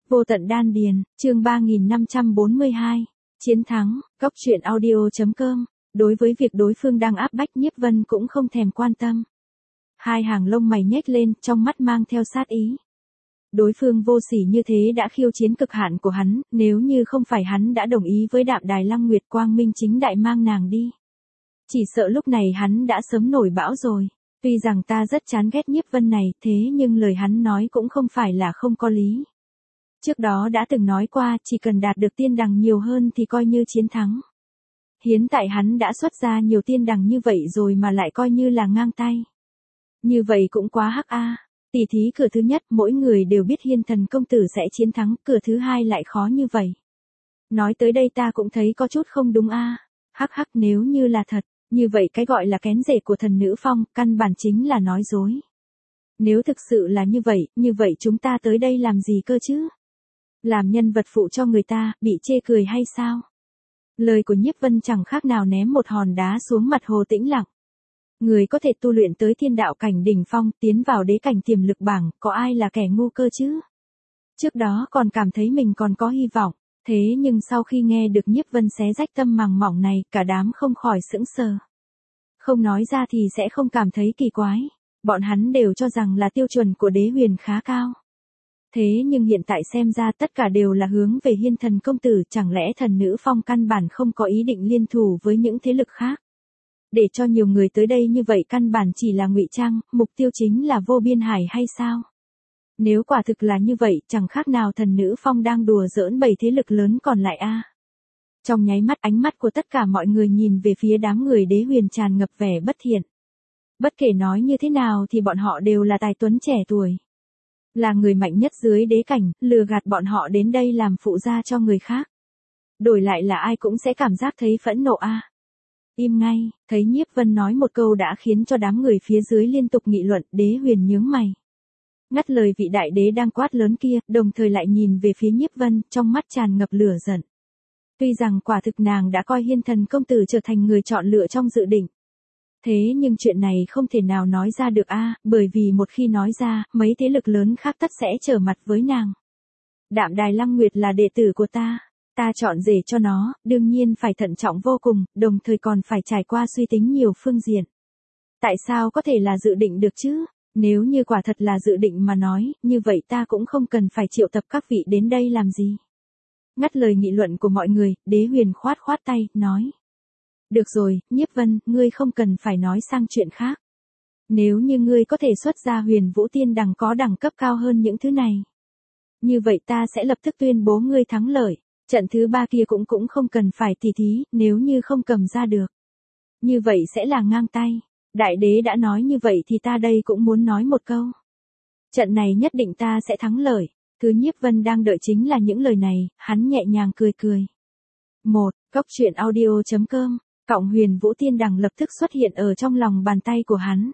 Vô tận đan điền, chương 3542. Chiến thắng, Góc truyện audio.com. Đối với việc đối phương đang áp bách Nhiếp Vân cũng không thèm quan tâm. Hai hàng lông mày nhếch lên, trong mắt mang theo sát ý. Đối phương vô sỉ như thế đã khiêu chiến cực hạn của hắn, nếu như không phải hắn đã đồng ý với Đạm Đài Lăng Nguyệt quang minh chính đại mang nàng đi. Chỉ sợ lúc này hắn đã sớm nổi bão rồi. Tuy rằng ta rất chán ghét Nhiếp Vân này, thế nhưng lời hắn nói cũng không phải là không có lý. Trước đó đã từng nói qua, chỉ cần đạt được tiên đằng nhiều hơn thì coi như chiến thắng. Hiện tại hắn đã xuất ra nhiều tiên đằng như vậy rồi mà lại coi như là ngang tay. Như vậy cũng quá hắc a. Tỷ thí cửa thứ nhất mỗi người đều biết Hiên Thần công tử sẽ chiến thắng, cửa thứ hai lại khó như vậy. Nói tới đây ta cũng thấy có chút không đúng a. Hắc hắc, nếu như là thật, như vậy cái gọi là kén rể của thần nữ phong, căn bản chính là nói dối. Nếu thực sự là như vậy chúng ta tới đây làm gì cơ chứ? Làm nhân vật phụ cho người ta, bị chê cười hay sao? Lời của Nhiếp Vân chẳng khác nào ném một hòn đá xuống mặt hồ tĩnh lặng. Người có thể tu luyện tới thiên đạo cảnh đỉnh phong, tiến vào đế cảnh tiềm lực bảng, có ai là kẻ ngu cơ chứ? Trước đó còn cảm thấy mình còn có hy vọng, thế nhưng sau khi nghe được Nhiếp Vân xé rách tâm màng mỏng này, cả đám không khỏi sững sờ. Không nói ra thì sẽ không cảm thấy kỳ quái, bọn hắn đều cho rằng là tiêu chuẩn của Đế Huyền khá cao. Thế nhưng hiện tại xem ra tất cả đều là hướng về Hiên Thần công tử, chẳng lẽ thần nữ phong căn bản không có ý định liên thủ với những thế lực khác? Để cho nhiều người tới đây như vậy căn bản chỉ là ngụy trang, mục tiêu chính là vô biên hải hay sao? Nếu quả thực là như vậy, chẳng khác nào thần nữ phong đang đùa giỡn 7 thế lực lớn còn lại a. Trong nháy mắt ánh mắt của tất cả mọi người nhìn về phía đám người Đế Huyền tràn ngập vẻ bất thiện. Bất kể nói như thế nào thì bọn họ đều là tài tuấn trẻ tuổi. Là người mạnh nhất dưới đế cảnh, lừa gạt bọn họ đến đây làm phụ gia cho người khác. Đổi lại là ai cũng sẽ cảm giác thấy phẫn nộ a. Im ngay, thấy Nhiếp Vân nói một câu đã khiến cho đám người phía dưới liên tục nghị luận, Đế Huyền nhướng mày. Ngắt lời vị đại đế đang quát lớn kia, đồng thời lại nhìn về phía Nhiếp Vân, trong mắt tràn ngập lửa giận. Tuy rằng quả thực nàng đã coi Hiên Thần công tử trở thành người chọn lựa trong dự định. Thế nhưng chuyện này không thể nào nói ra được a, bởi vì một khi nói ra, mấy thế lực lớn khác tất sẽ trở mặt với nàng. Đạm Đài Lăng Nguyệt là đệ tử của ta chọn rể cho nó, đương nhiên phải thận trọng vô cùng, đồng thời còn phải trải qua suy tính nhiều phương diện. Tại sao có thể là dự định được chứ? Nếu như quả thật là dự định mà nói, như vậy ta cũng không cần phải triệu tập các vị đến đây làm gì. Ngắt lời nghị luận của mọi người, Đế Huyền khoát khoát tay, nói. Được rồi, Nhiếp Vân, ngươi không cần phải nói sang chuyện khác. Nếu như ngươi có thể xuất ra Huyền Vũ Tiên đằng có đẳng cấp cao hơn những thứ này, như vậy ta sẽ lập tức tuyên bố ngươi thắng lợi. Trận thứ 3 kia cũng không cần phải tỉ thí, nếu như không cầm ra được. Như vậy sẽ là ngang tay. Đại đế đã nói như vậy thì ta đây cũng muốn nói một câu. Trận này nhất định ta sẽ thắng lợi. Cứ Nhiếp Vân đang đợi chính là những lời này, hắn nhẹ nhàng cười cười. 1. Góc truyện audio.com. Cọng Huyền Vũ Tiên đằng lập tức xuất hiện ở trong lòng bàn tay của hắn.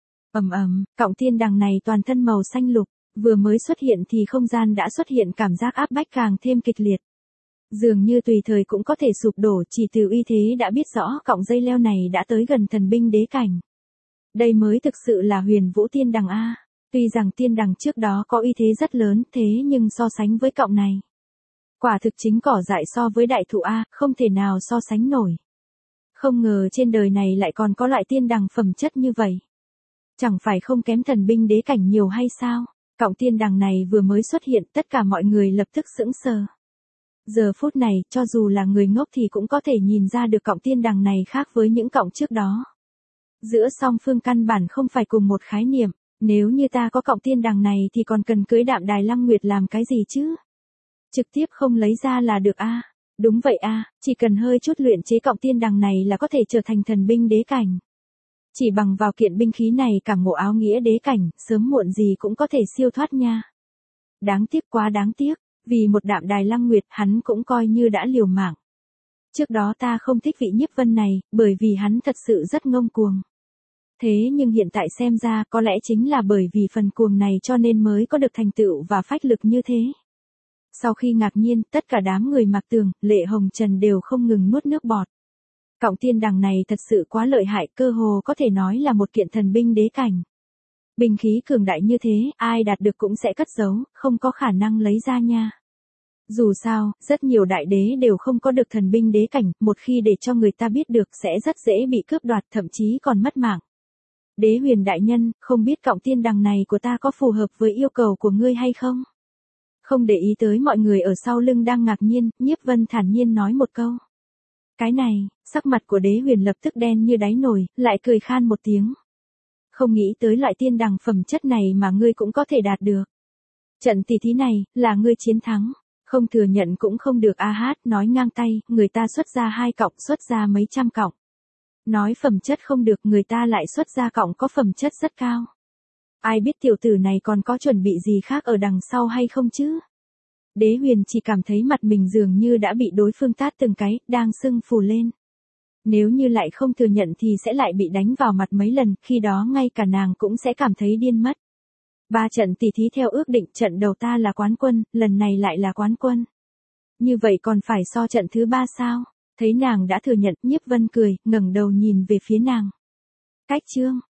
Cọng tiên đằng này toàn thân màu xanh lục, vừa mới xuất hiện thì không gian đã xuất hiện cảm giác áp bách càng thêm kịch liệt. Dường như tùy thời cũng có thể sụp đổ, chỉ từ uy thế đã biết rõ cọng dây leo này đã tới gần thần binh đế cảnh. Đây mới thực sự là Huyền Vũ Tiên đằng a. Tuy rằng tiên đằng trước đó có uy thế rất lớn, thế nhưng so sánh với cọng này, quả thực chính cỏ dại so với đại thụ a, không thể nào so sánh nổi. Không ngờ trên đời này lại còn có loại tiên đằng phẩm chất như vậy. Chẳng phải không kém thần binh đế cảnh nhiều hay sao? Cọng tiên đằng này vừa mới xuất hiện, tất cả mọi người lập tức sững sờ. Giờ phút này, cho dù là người ngốc thì cũng có thể nhìn ra được cọng tiên đằng này khác với những cọng trước đó. Giữa song phương căn bản không phải cùng một khái niệm, nếu như ta có cọng tiên đằng này thì còn cần cưới Đạm Đài Lăng Nguyệt làm cái gì chứ? Trực tiếp không lấy ra là được a. Đúng vậy a, chỉ cần hơi chút luyện chế cọng tiên đằng này là có thể trở thành thần binh đế cảnh. Chỉ bằng vào kiện binh khí này cảm ngộ áo nghĩa đế cảnh, sớm muộn gì cũng có thể siêu thoát nha. Đáng tiếc, quá đáng tiếc. Vì một Đạm Đài Lăng Nguyệt hắn cũng coi như đã liều mạng. Trước đó ta không thích vị Nhiếp Vân này, bởi vì hắn thật sự rất ngông cuồng. Thế nhưng hiện tại xem ra có lẽ chính là bởi vì phần cuồng này cho nên mới có được thành tựu và phách lực như thế. Sau khi ngạc nhiên, tất cả đám người Mạc Tường, Lệ Hồng Trần đều không ngừng nuốt nước bọt. Cọng tiên đằng này thật sự quá lợi hại, cơ hồ có thể nói là một kiện thần binh đế cảnh. Binh khí cường đại như thế, ai đạt được cũng sẽ cất giấu, không có khả năng lấy ra nha. Dù sao, rất nhiều đại đế đều không có được thần binh đế cảnh, một khi để cho người ta biết được sẽ rất dễ bị cướp đoạt, thậm chí còn mất mạng. Đế huyền đại nhân, không biết cọng tiên đằng này của ta có phù hợp với yêu cầu của ngươi hay không? Không để ý tới mọi người ở sau lưng đang ngạc nhiên, Nhiếp Vân thản nhiên nói một câu. Cái này, sắc mặt của đế huyền lập tức đen như đáy nồi, lại cười khan một tiếng. Không nghĩ tới loại tiên đằng phẩm chất này mà ngươi cũng có thể đạt được. Trận tỷ thí này, là ngươi chiến thắng. Không thừa nhận cũng không được a hát, nói ngang tay, người ta xuất ra 2 cọng, xuất ra mấy trăm cọng. Nói phẩm chất không được, người ta lại xuất ra cọng có phẩm chất rất cao. Ai biết tiểu tử này còn có chuẩn bị gì khác ở đằng sau hay không chứ? Đế huyền chỉ cảm thấy mặt mình dường như đã bị đối phương tát từng cái, đang sưng phù lên. Nếu như lại không thừa nhận thì sẽ lại bị đánh vào mặt mấy lần, khi đó ngay cả nàng cũng sẽ cảm thấy điên mất. 3 trận tỷ thí theo ước định, trận đầu ta là quán quân, lần này lại là quán quân. Như vậy còn phải so trận thứ 3 sao? Thấy nàng đã thừa nhận, Nhiếp Vân cười, ngẩng đầu nhìn về phía nàng. Cách chương